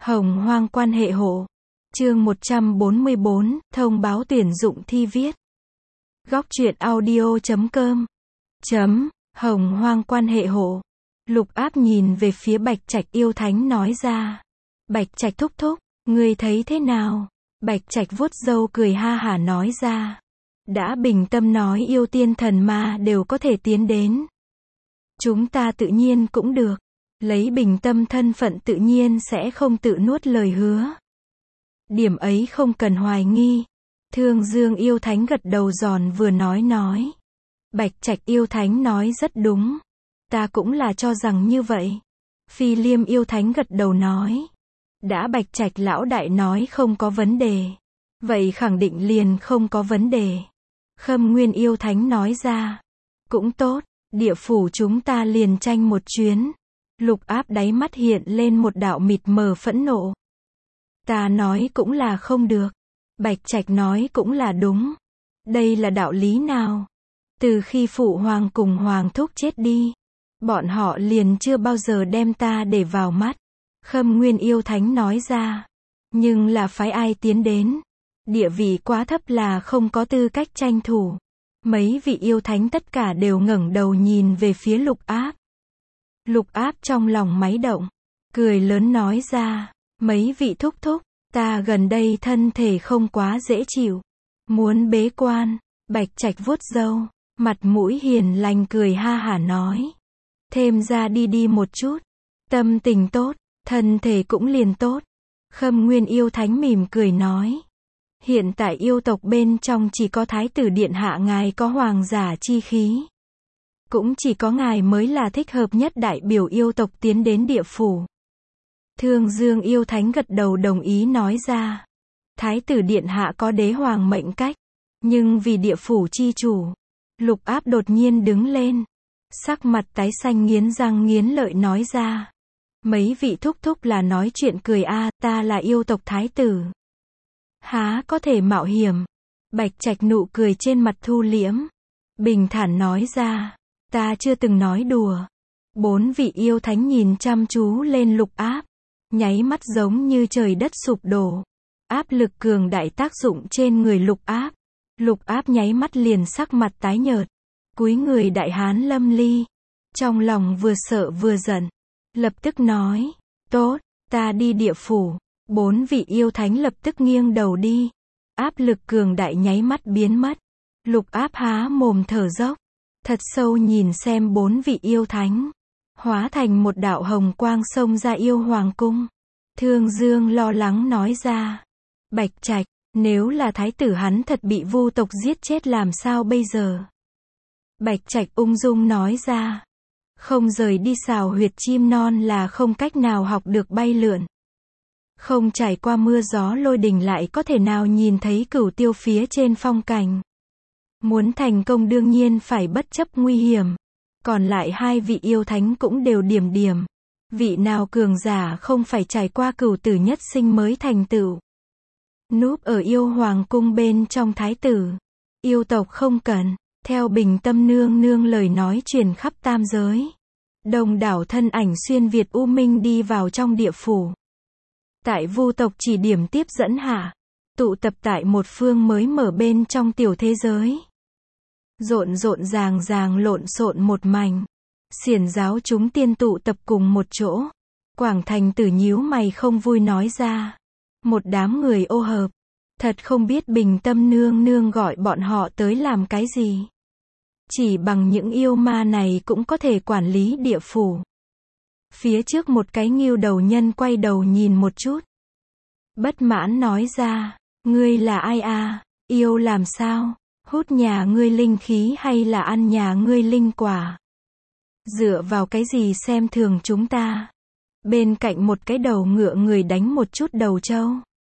Hồng hoang quan hệ hộ. Chương 144, thông báo tuyển dụng thi viết. Góc truyện audio.com. Hồng hoang quan hệ hộ. Lục Áp nhìn về phía Bạch Trạch yêu thánh nói ra. Bạch Trạch thúc thúc, ngươi thấy thế nào? Bạch Trạch vuốt râu cười ha hả nói ra. Đã bình tâm nói yêu tiên thần ma đều có thể tiến đến. Chúng ta tự nhiên cũng được. Lấy bình tâm thân phận tự nhiên sẽ không tự nuốt lời hứa. Điểm ấy không cần hoài nghi. Thương Dương yêu thánh gật đầu giòn vừa nói. Bạch Trạch yêu thánh nói rất đúng. Ta cũng là cho rằng như vậy. Phi Liêm yêu thánh gật đầu nói. Đã Bạch Trạch lão đại nói không có vấn đề. Vậy khẳng định liền không có vấn đề. Khâm Nguyên yêu thánh nói ra. Cũng tốt, địa phủ chúng ta liền tranh một chuyến. Lục Áp đáy mắt hiện lên một đạo mịt mờ phẫn nộ. Ta nói cũng là không được. Bạch Trạch nói cũng là đúng. Đây là đạo lý nào? Từ khi phụ hoàng cùng hoàng thúc chết đi, bọn họ liền chưa bao giờ đem ta để vào mắt. Khâm Nguyên yêu thánh nói ra. Nhưng là phái ai tiến đến? Địa vị quá thấp là không có tư cách tranh thủ. Mấy vị yêu thánh tất cả đều ngẩng đầu nhìn về phía Lục Áp. Lục Áp trong lòng máy động, cười lớn nói ra. Mấy vị thúc thúc, ta gần đây thân thể không quá dễ chịu. Muốn bế quan. Bạch Trạch vuốt râu, mặt mũi hiền lành cười ha hả nói. Thêm ra đi một chút. Tâm tình tốt, thân thể cũng liền tốt. Khâm Nguyên yêu thánh mỉm cười nói. Hiện tại yêu tộc bên trong chỉ có Thái tử Điện Hạ ngài có hoàng giả chi khí. Cũng chỉ có ngài mới là thích hợp nhất đại biểu yêu tộc tiến đến địa phủ. Thương Dương yêu thánh gật đầu đồng ý nói ra. Thái tử Điện Hạ có đế hoàng mệnh cách. Nhưng vì địa phủ chi chủ. Lục Áp đột nhiên đứng lên. Sắc mặt tái xanh nghiến răng nghiến lợi nói ra. Mấy vị thúc thúc là nói chuyện cười a, ta là yêu tộc thái tử. Há có thể mạo hiểm. Bạch Trạch nụ cười trên mặt thu liễm. Bình thản nói ra. Ta chưa từng nói đùa. Bốn vị yêu thánh nhìn chăm chú lên Lục Áp. Nháy mắt giống như trời đất sụp đổ. Áp lực cường đại tác dụng trên người Lục Áp. Lục Áp nháy mắt liền sắc mặt tái nhợt. Cúi người đại hán lâm ly. Trong lòng vừa sợ vừa giận. Lập tức nói. Tốt, ta đi địa phủ. Bốn vị yêu thánh lập tức nghiêng đầu đi. Áp lực cường đại nháy mắt biến mất. Lục Áp há mồm thở dốc. Thật sâu nhìn xem bốn vị yêu thánh. Hóa thành một đạo hồng quang xông ra yêu hoàng cung. Thương Dương lo lắng nói ra. Bạch Trạch, nếu là thái tử hắn thật bị vu tộc giết chết làm sao bây giờ? Bạch Trạch ung dung nói ra. Không rời đi xào huyệt chim non là không cách nào học được bay lượn. Không trải qua mưa gió lôi đình lại có thể nào nhìn thấy cửu tiêu phía trên phong cảnh. Muốn thành công đương nhiên phải bất chấp nguy hiểm. Còn lại hai vị yêu thánh cũng đều điểm. Vị nào cường giả không phải trải qua cửu tử nhất sinh mới thành tựu. Núp ở yêu hoàng cung bên trong thái tử. Yêu tộc không cần. Theo bình tâm nương nương lời nói truyền khắp tam giới. Đông đảo thân ảnh xuyên Việt U Minh đi vào trong địa phủ. Tại vu tộc chỉ điểm tiếp dẫn hạ. Tụ tập tại một phương mới mở bên trong tiểu thế giới. Rộn ràng lộn xộn một mảnh. Xiển giáo chúng tiên tụ tập cùng một chỗ. Quảng Thành Tử nhíu mày không vui nói ra. Một đám người ô hợp. Thật không biết bình tâm nương nương gọi bọn họ tới làm cái gì. Chỉ bằng những yêu ma này cũng có thể quản lý địa phủ. Phía trước một cái ngưu đầu nhân quay đầu nhìn một chút. Bất mãn nói ra. Ngươi là ai à? Yêu làm sao? Hút nhà ngươi linh khí hay là ăn nhà ngươi linh quả? Dựa vào cái gì xem thường chúng ta? Bên cạnh một cái đầu ngựa người đánh một chút đầu trâu.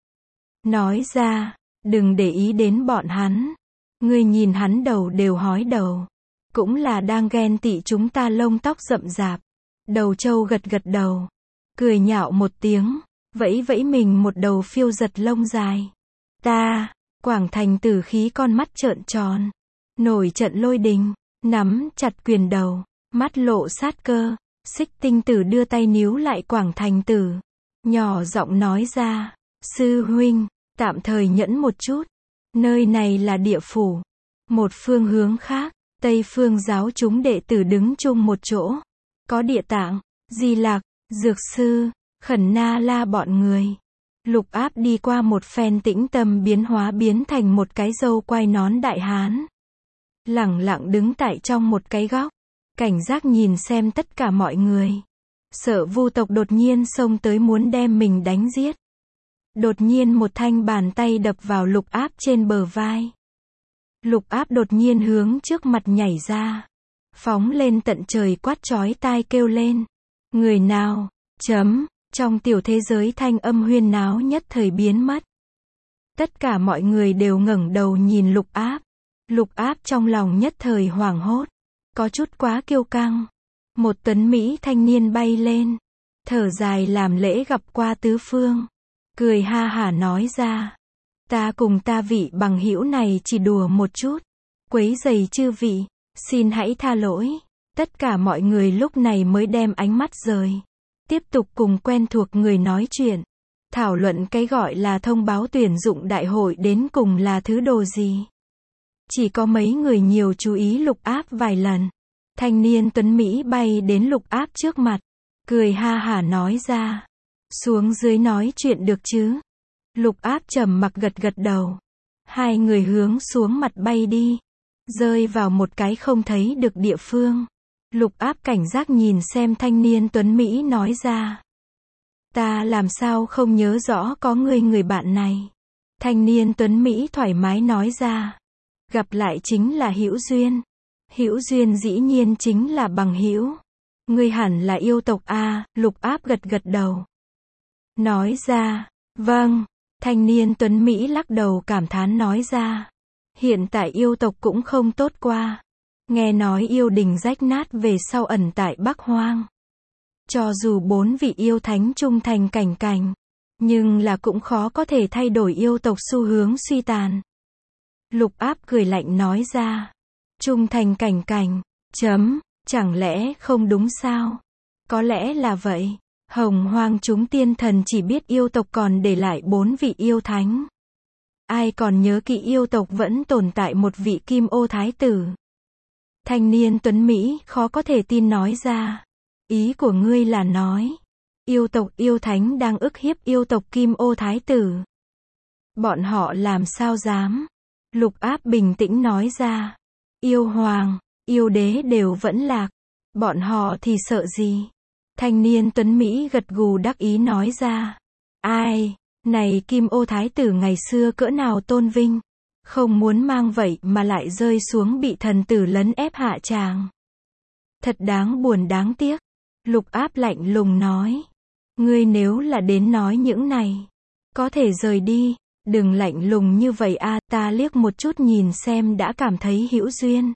Nói ra, đừng để ý đến bọn hắn. Ngươi nhìn hắn đầu đều hói đầu. Cũng là đang ghen tị chúng ta lông tóc rậm rạp. Đầu trâu gật đầu. Cười nhạo một tiếng. Vẫy mình một đầu phiêu giật lông dài. Ta, Quảng Thành Tử khí con mắt trợn tròn. Nổi trận lôi đình. Nắm chặt quyền đầu. Mắt lộ sát cơ. Xích Tinh Tử đưa tay níu lại Quảng Thành Tử. nhỏ giọng nói ra, sư huynh, tạm thời nhẫn một chút, nơi này là địa phủ. Một phương hướng khác, Tây Phương giáo chúng đệ tử đứng chung một chỗ, có Địa Tạng, Di Lặc, Dược Sư, Khẩn Na La bọn người. Lục Áp đi qua một phen tĩnh tâm biến hóa biến thành một cái râu quai nón đại hán. Lẳng lặng đứng tại trong một cái góc, cảnh giác nhìn xem tất cả mọi người. Sợ Vu tộc đột nhiên xông tới muốn đem mình đánh giết. Đột nhiên một thanh bàn tay đập vào Lục Áp trên bờ vai. Lục Áp đột nhiên hướng trước mặt nhảy ra, phóng lên tận trời quát chói tai kêu lên. Người nào? Trong tiểu thế giới thanh âm huyên náo nhất thời biến mất. Tất cả mọi người đều ngẩng đầu nhìn Lục Áp. Lục Áp trong lòng nhất thời hoảng hốt, có chút quá kiêu căng. Một tuấn mỹ thanh niên bay lên, thở dài làm lễ gặp qua tứ phương, cười ha hả nói ra, ta cùng ta vị bằng hữu này chỉ đùa một chút, quấy rầy chư vị, xin hãy tha lỗi. Tất cả mọi người lúc này mới đem ánh mắt rời, tiếp tục cùng quen thuộc người nói chuyện, thảo luận cái gọi là thông báo tuyển dụng đại hội đến cùng là thứ đồ gì. Chỉ có mấy người nhiều chú ý Lục Áp vài lần. Thanh niên tuấn Mỹ bay đến Lục Áp trước mặt, cười ha hả nói ra, xuống dưới nói chuyện được chứ. Lục Áp trầm mặc gật gật đầu. Hai người hướng xuống mặt bay đi, rơi vào một cái không thấy được địa phương. Lục Áp cảnh giác nhìn xem thanh niên tuấn Mỹ nói ra, ta làm sao không nhớ rõ có người bạn này. Thanh niên tuấn Mỹ thoải mái nói ra, gặp lại chính là hữu duyên. Hữu duyên dĩ nhiên chính là bằng hữu. Ngươi hẳn là yêu tộc a. Lục Áp gật gật đầu, nói ra, vâng. Thanh niên tuấn Mỹ lắc đầu cảm thán nói ra, hiện tại yêu tộc cũng không tốt qua. Nghe nói yêu đình rách nát về sau ẩn tại Bắc Hoang. Cho dù 4 vị yêu thánh trung thành cảnh cảnh, nhưng là cũng khó có thể thay đổi yêu tộc xu hướng suy tàn. Lục Áp cười lạnh nói ra, trung thành cảnh cảnh, chẳng lẽ không đúng sao? Có lẽ là vậy. Hồng Hoang chúng tiên thần chỉ biết yêu tộc còn để lại 4 vị yêu thánh. Ai còn nhớ kỹ yêu tộc vẫn tồn tại một vị Kim Ô Thái tử. Thanh niên tuấn Mỹ khó có thể tin nói ra, ý của ngươi là nói, yêu tộc yêu thánh đang ức hiếp yêu tộc Kim Ô Thái tử. Bọn họ làm sao dám? Lục Áp bình tĩnh nói ra, yêu hoàng, yêu đế đều vẫn lạc, bọn họ thì sợ gì? Thanh niên tuấn Mỹ gật gù đắc ý nói ra, ai, này Kim Ô Thái tử ngày xưa cỡ nào tôn vinh, không muốn mang vậy mà lại rơi xuống bị thần tử lấn ép hạ tràng. Thật đáng buồn đáng tiếc. Lục Áp lạnh lùng nói, ngươi nếu là đến nói những này, có thể rời đi, đừng lạnh lùng như vậy a. Ta liếc một chút nhìn xem đã cảm thấy hữu duyên.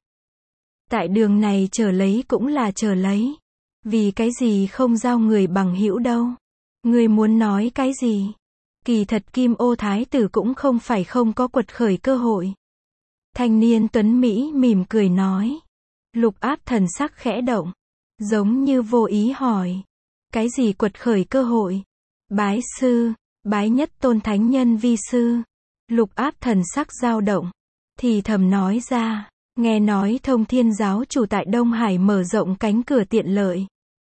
Tại đường này chờ lấy cũng là chờ lấy. Vì cái gì không giao người bằng hữu đâu? Ngươi muốn nói cái gì? Kỳ thật Kim Ô Thái tử cũng không phải không có quật khởi cơ hội. Thanh niên tuấn Mỹ mỉm cười nói. Lục Áp thần sắc khẽ động, giống như vô ý hỏi, cái gì quật khởi cơ hội? Bái sư, bái nhất tôn thánh nhân vi sư. Lục Áp thần sắc dao động, thì thầm nói ra, nghe nói Thông Thiên giáo chủ tại Đông Hải mở rộng cánh cửa tiện lợi.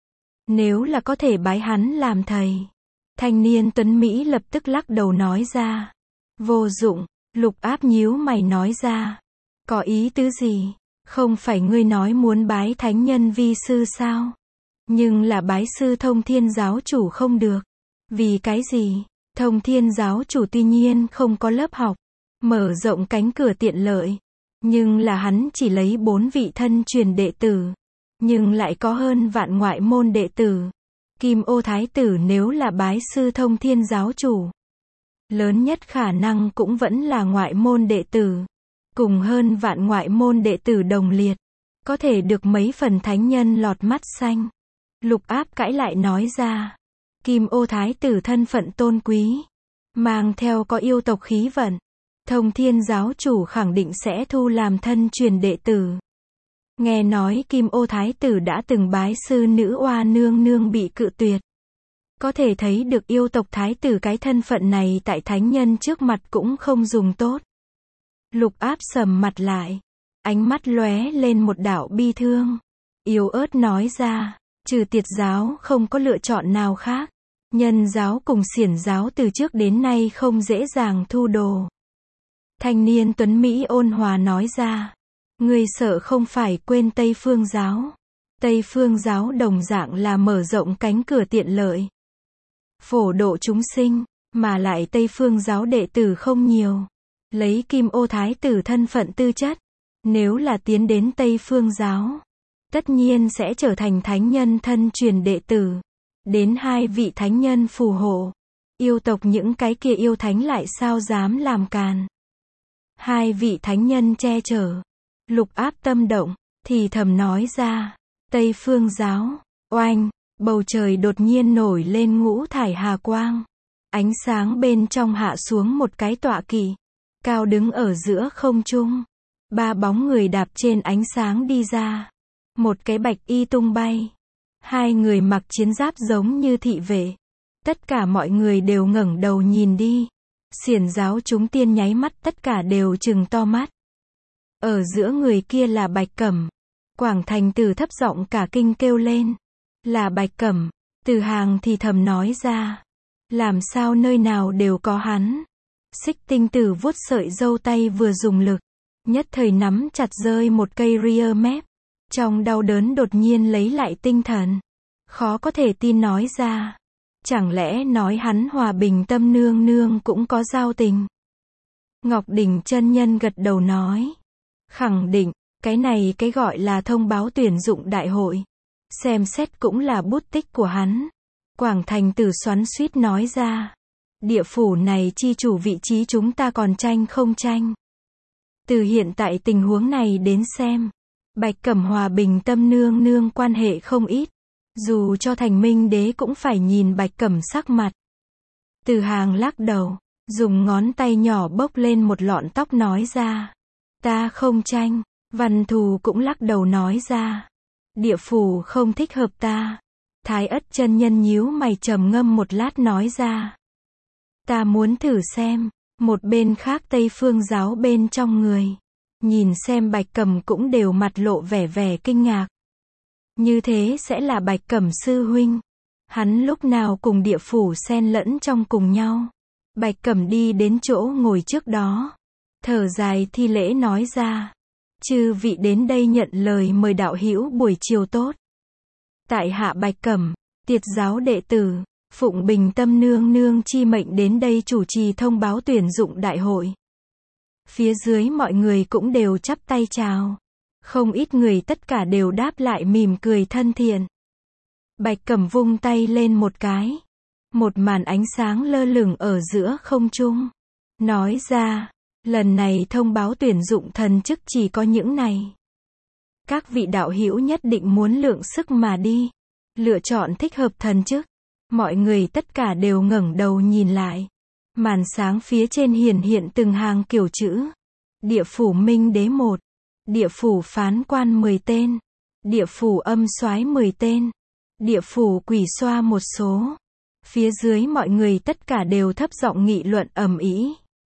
Nếu là có thể bái hắn làm thầy. Thanh niên tuấn Mỹ lập tức lắc đầu nói ra, vô dụng. Lục Áp nhíu mày nói ra, có ý tứ gì? Không phải ngươi nói muốn bái thánh nhân vi sư sao? Nhưng là bái sư Thông Thiên giáo chủ không được. Vì cái gì? Thông Thiên giáo chủ tuy nhiên không có lớp học, mở rộng cánh cửa tiện lợi, nhưng là hắn chỉ lấy 4 vị thân truyền đệ tử, nhưng lại có hơn vạn ngoại môn đệ tử. Kim Ô Thái tử nếu là bái sư Thông Thiên giáo chủ, lớn nhất khả năng cũng vẫn là ngoại môn đệ tử, cùng hơn vạn ngoại môn đệ tử đồng liệt, có thể được mấy phần thánh nhân lọt mắt xanh. Lục Áp cãi lại nói ra, Kim Ô Thái tử thân phận tôn quý, mang theo có yêu tộc khí vận, Thông Thiên giáo chủ khẳng định sẽ thu làm thân truyền đệ tử. Nghe nói Kim Ô Thái tử đã từng bái sư nữ oa nương nương bị cự tuyệt. Có thể thấy được yêu tộc thái tử cái thân phận này tại thánh nhân trước mặt cũng không dùng tốt. Lục Áp sầm mặt lại, ánh mắt lóe lên một đạo bi thương, yếu ớt nói ra, trừ Tiệt giáo không có lựa chọn nào khác. Nhân giáo cùng Xiển giáo từ trước đến nay không dễ dàng thu đồ. Thanh niên tuấn Mỹ ôn hòa nói ra, ngươi sợ không phải quên Tây Phương giáo. Tây Phương giáo đồng dạng là mở rộng cánh cửa tiện lợi, phổ độ chúng sinh, mà lại Tây Phương giáo đệ tử không nhiều. Lấy Kim Ô thái tử thân phận tư chất, nếu là tiến đến Tây Phương giáo, tất nhiên sẽ trở thành thánh nhân thân truyền đệ tử. Đến 2 vị thánh nhân phù hộ, yêu tộc những cái kia yêu thánh lại sao dám làm càn. 2 vị thánh nhân che chở, Lục Áp tâm động, thì thầm nói ra, Tây Phương giáo, oanh, bầu trời đột nhiên nổi lên ngũ thải hà quang. Ánh sáng bên trong hạ xuống một cái tọa kỵ, cao đứng ở giữa không trung. 3 bóng người đạp trên ánh sáng đi ra. Một cái bạch y tung bay. 2 người mặc chiến giáp giống như thị vệ. Tất cả mọi người đều ngẩng đầu nhìn đi. Xiển giáo chúng tiên nháy mắt tất cả đều trừng to mắt. Ở giữa người kia là Bạch Cẩm. Quảng Thành Tử thấp giọng cả kinh kêu lên. Là Bạch Cẩm. Từ Hàng thì thầm nói ra. Làm sao nơi nào đều có hắn. Xích Tinh Tử vuốt sợi râu tay vừa dùng lực, nhất thời nắm chặt rơi một cây ria mép. Trong đau đớn đột nhiên lấy lại tinh thần. Khó có thể tin nói ra. Chẳng lẽ nói hắn Hòa Bình Tâm nương nương cũng có giao tình? Ngọc Đỉnh chân nhân gật đầu nói. Khẳng định, cái này cái gọi là thông báo tuyển dụng đại hội. Xem xét cũng là bút tích của hắn. Quảng Thành Tử xoắn xuýt nói ra. Địa phủ này chi chủ vị trí chúng ta còn tranh không tranh. Từ hiện tại tình huống này đến xem, Bạch Cẩm Hòa Bình Tâm nương nương quan hệ không ít. Dù cho thành minh đế cũng phải nhìn Bạch Cẩm sắc mặt. Từ Hàng lắc đầu, dùng ngón tay nhỏ bốc lên một lọn tóc nói ra. Ta không tranh. Văn Thù cũng lắc đầu nói ra. Địa phủ không thích hợp ta. Thái Ất chân nhân nhíu mày trầm ngâm một lát nói ra. Ta muốn thử xem. Một bên khác Tây Phương giáo bên trong người. Nhìn xem Bạch Cẩm cũng đều mặt lộ vẻ vẻ kinh ngạc. Như thế sẽ là Bạch Cẩm sư huynh. Hắn lúc nào cùng địa phủ xen lẫn trong cùng nhau. Bạch Cẩm đi đến chỗ ngồi trước đó. Thở dài thi lễ nói ra. Chư vị đến đây nhận lời mời đạo hữu buổi chiều tốt. Tại hạ Bạch Cẩm, Tiệt giáo đệ tử, phụng Bình Tâm nương nương chi mệnh đến đây chủ trì thông báo tuyển dụng đại hội. Phía dưới mọi người cũng đều chắp tay chào. Không ít người tất cả đều đáp lại mỉm cười thân thiện. Bạch Cẩm vung tay lên một cái. Một màn ánh sáng lơ lửng ở giữa không trung. Nói ra, lần này thông báo tuyển dụng thần chức chỉ có những này. Các vị đạo hữu nhất định muốn lượng sức mà đi. Lựa chọn thích hợp thần chức. Mọi người tất cả đều ngẩng đầu nhìn lại. Màn sáng phía trên hiển hiện từng hàng kiểu chữ. Địa phủ Minh Đế 1. Địa phủ Phán Quan 10 tên. Địa phủ Âm Soái 10 tên. Địa phủ Quỷ Xoa một số. Phía dưới mọi người tất cả đều thấp giọng nghị luận ầm ĩ.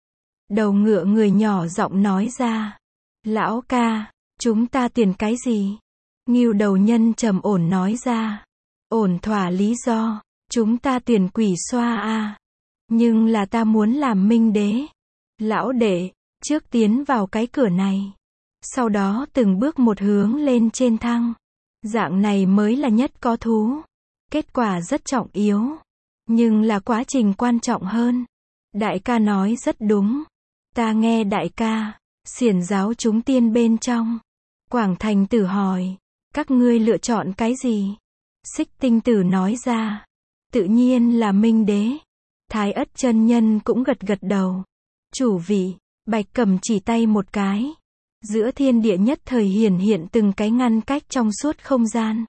Đầu ngựa người nhỏ giọng nói ra. Lão ca, chúng ta tuyển cái gì? Ngưu đầu nhân trầm ổn nói ra. Ổn thỏa lý do, chúng ta tuyển Quỷ Xoa a. Nhưng là ta muốn làm Minh Đế. Lão đệ, trước tiến vào cái cửa này. Sau đó từng bước một hướng lên trên thăng. Dạng này mới là nhất có thú. Kết quả rất trọng yếu. Nhưng là quá trình quan trọng hơn. Đại ca nói rất đúng. Ta nghe đại ca. Xiển giáo chúng tiên bên trong. Quảng Thành Tử hỏi. Các ngươi lựa chọn cái gì? Xích Tinh Tử nói ra. Tự nhiên là Minh Đế. Thái Ất chân nhân cũng gật gật đầu. Chủ vị, Bạch Cẩm chỉ tay một cái. Giữa thiên địa nhất thời hiển hiện từng cái ngăn cách trong suốt không gian.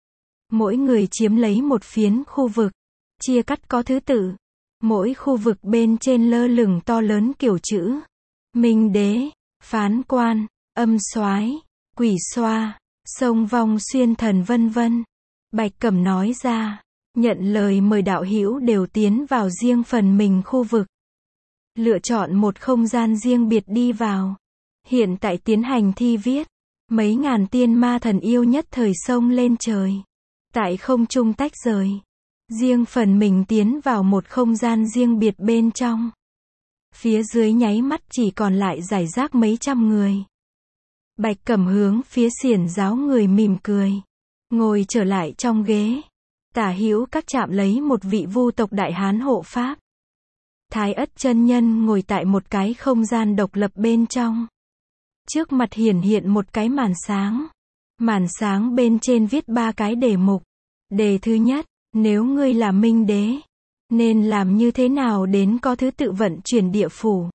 Mỗi người chiếm lấy một phiến khu vực. Chia cắt có thứ tự. Mỗi khu vực bên trên lơ lửng to lớn kiểu chữ. Minh Đế, Phán Quan, Âm Soái, Quỷ Xoa, Sông Vong Xuyên Thần vân vân. Bạch Cẩm nói ra. Nhận lời mời đạo hữu đều tiến vào riêng phần mình khu vực. Lựa chọn một không gian riêng biệt đi vào. Hiện tại tiến hành thi viết. Mấy ngàn tiên ma thần yêu nhất thời xông lên trời. Tại không trung tách rời. Riêng phần mình tiến vào một không gian riêng biệt bên trong. Phía dưới nháy mắt chỉ còn lại rải rác mấy trăm người. Bạch Cẩm hướng phía xiển giáo người mỉm cười. Ngồi trở lại trong ghế. Tả hữu các chạm lấy một vị vu tộc đại hán hộ pháp. Thái Ất chân nhân ngồi tại một cái không gian độc lập bên trong. Trước mặt hiển hiện một cái màn sáng. Màn sáng bên trên viết 3 cái đề mục. Đề thứ nhất, nếu ngươi là minh đế, nên làm như thế nào đến có thứ tự vận chuyển địa phủ.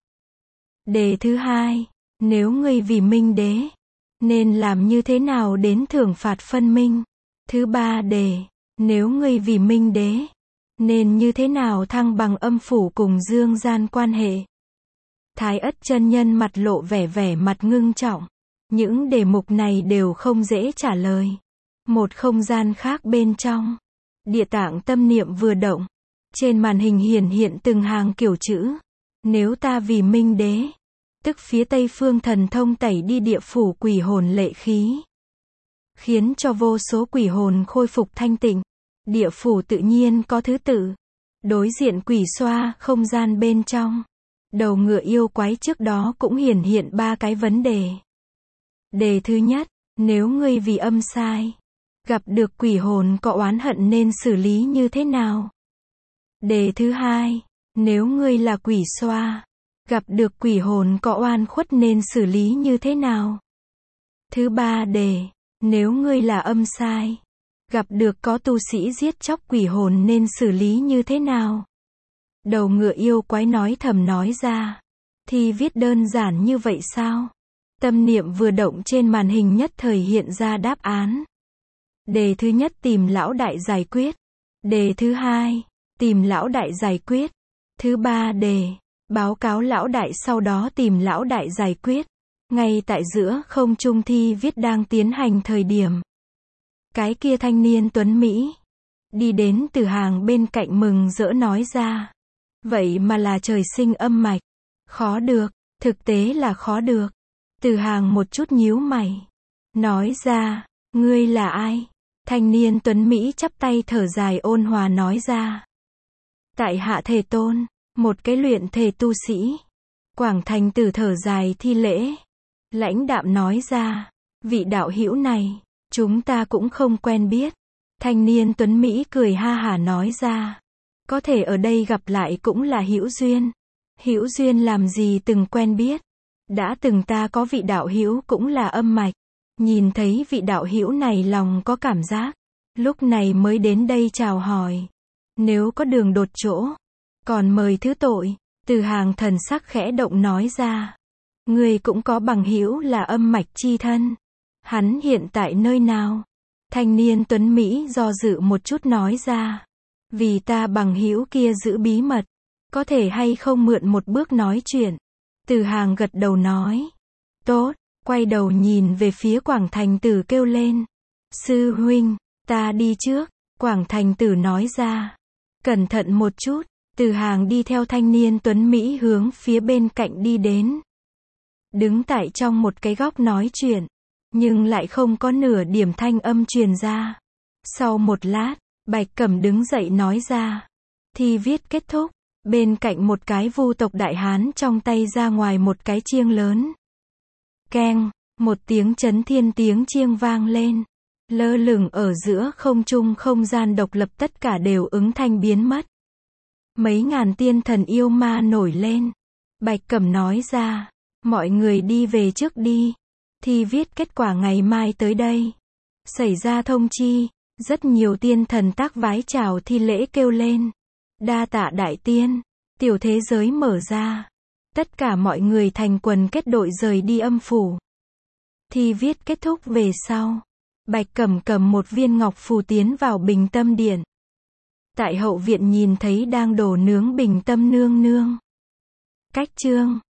Đề thứ hai, nếu ngươi vì minh đế, nên làm như thế nào đến thưởng phạt phân minh. Thứ ba đề, nếu ngươi vì minh đế, nên như thế nào thăng bằng âm phủ cùng dương gian quan hệ. Thái Ất chân nhân mặt lộ vẻ mặt ngưng trọng. Những đề mục này đều không dễ trả lời. Một không gian khác bên trong. Địa tạng tâm niệm vừa động. Trên màn hình hiển hiện từng hàng kiểu chữ. Nếu ta vì minh đế. Tức phía Tây Phương thần thông tẩy đi địa phủ quỷ hồn lệ khí. Khiến cho vô số quỷ hồn khôi phục thanh tịnh. Địa phủ tự nhiên có thứ tự. Đối diện quỷ xoa không gian bên trong. Đầu ngựa yêu quái trước đó cũng hiển hiện 3 cái vấn đề. Đề thứ nhất, nếu ngươi vì âm sai, gặp được quỷ hồn có oán hận nên xử lý như thế nào? Đề thứ hai, nếu ngươi là quỷ xoa, gặp được quỷ hồn có oan khuất nên xử lý như thế nào? Thứ ba đề, nếu ngươi là âm sai, gặp được có tu sĩ giết chóc quỷ hồn nên xử lý như thế nào? Đầu ngựa yêu quái nói thầm nói ra. Thì viết đơn giản như vậy sao? Tâm niệm vừa động trên màn hình nhất thời hiện ra đáp án. Đề thứ nhất tìm lão đại giải quyết. Đề thứ hai, tìm lão đại giải quyết. Thứ ba đề, báo cáo lão đại sau đó tìm lão đại giải quyết. Ngay tại giữa không trung thi viết đang tiến hành thời điểm. Cái kia thanh niên tuấn Mỹ. Đi đến từ hàng bên cạnh mừng rỡ nói ra. Vậy mà là trời sinh âm mạch. Khó được, thực tế là khó được. Từ hàng một chút nhíu mày. Nói ra, ngươi là ai? Thanh niên tuấn Mỹ chắp tay thở dài ôn hòa nói ra. Tại hạ Thể Tôn, một cái luyện thể tu sĩ. Quảng Thành Tử thở dài thi lễ. Lãnh đạm nói ra, vị đạo hữu này, chúng ta cũng không quen biết. Thanh niên tuấn Mỹ cười ha hả nói ra. Có thể ở đây gặp lại cũng là hữu duyên. Hữu duyên làm gì từng quen biết. Đã từng ta có vị đạo hữu cũng là âm mạch. Nhìn thấy vị đạo hữu này lòng có cảm giác. Lúc này mới đến đây chào hỏi. Nếu có đường đột chỗ, còn mời thứ tội. Từ hàng thần sắc khẽ động nói ra. Người cũng có bằng hữu là âm mạch chi thân. Hắn hiện tại nơi nào? Thanh niên tuấn Mỹ do dự một chút nói ra. Vì ta bằng hữu kia giữ bí mật. Có thể hay không mượn một bước nói chuyện. Từ hàng gật đầu nói. Tốt, quay đầu nhìn về phía Quảng Thành Tử kêu lên. Sư huynh, ta đi trước. Quảng Thành Tử nói ra. Cẩn thận một chút. Từ hàng đi theo thanh niên tuấn Mỹ hướng phía bên cạnh đi đến. Đứng tại trong một cái góc nói chuyện. Nhưng lại không có nửa điểm thanh âm truyền ra. Sau một lát, Bạch Cẩm đứng dậy nói ra. Thi viết kết thúc. Bên cạnh một cái vu tộc đại hán trong tay ra ngoài một cái chiêng lớn. Keng, một tiếng chấn thiên tiếng chiêng vang lên. Lơ lửng ở giữa không trung không gian độc lập tất cả đều ứng thanh biến mất. Mấy ngàn tiên thần yêu ma nổi lên. Bạch Cẩm nói ra. Mọi người đi về trước đi. Thi viết kết quả ngày mai tới đây. Xảy ra thông chi. Rất nhiều tiên thần tác vái chào thi lễ kêu lên. Đa tạ đại tiên. Tiểu thế giới mở ra. Tất cả mọi người thành quần kết đội rời đi âm phủ. Thi viết kết thúc về sau. Bạch Cẩm cầm một viên ngọc phù tiến vào Bình Tâm Điện. Tại hậu viện nhìn thấy đang đổ nướng Bình Tâm nương nương. Cách chương